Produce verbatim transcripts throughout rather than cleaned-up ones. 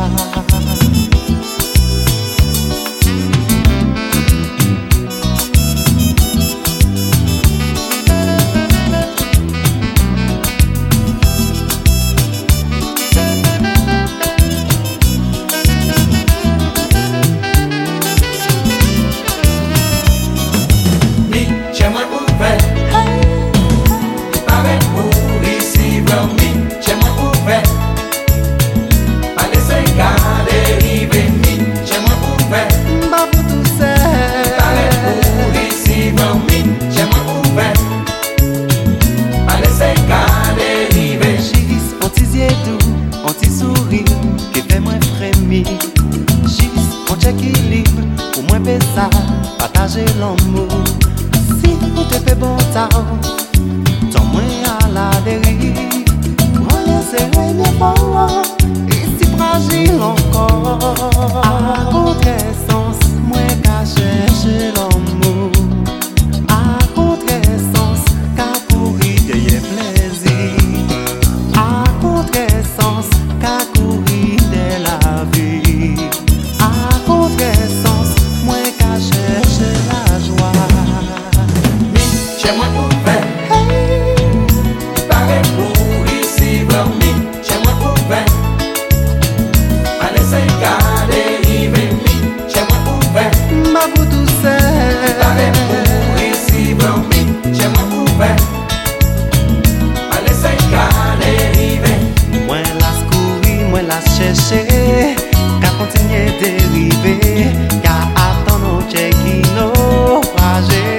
Partager l'amour. Si vous te faites bon temps, tant moins à la dérive. On laisse régner fort, et si fragile encore. À contre-sens, moins qu'à chercher l'amour. À contre-sens, qu'à courir derrière plaisir. À contre-sens, qu'à courir de la vie. À contre-sens, moins qu'à chercher la joie. Chez moi pour faire, pareil pour ici, mi. Chez moi pour faire, allez c'est garder, river, mi. Chez moi pour faire, ma vous douceur. pareil pour ici, mi. Chez moi pour faire, allez c'est garder, river. Moins la courir, moins la chercher, qu'à continuer dériver, qu'à attendre nos chèques qui naufragés.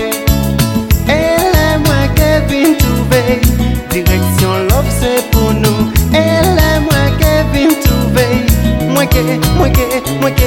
Direction love c'est pour nous. Elle est moins que vient trouver. Moins que, moins que, moins que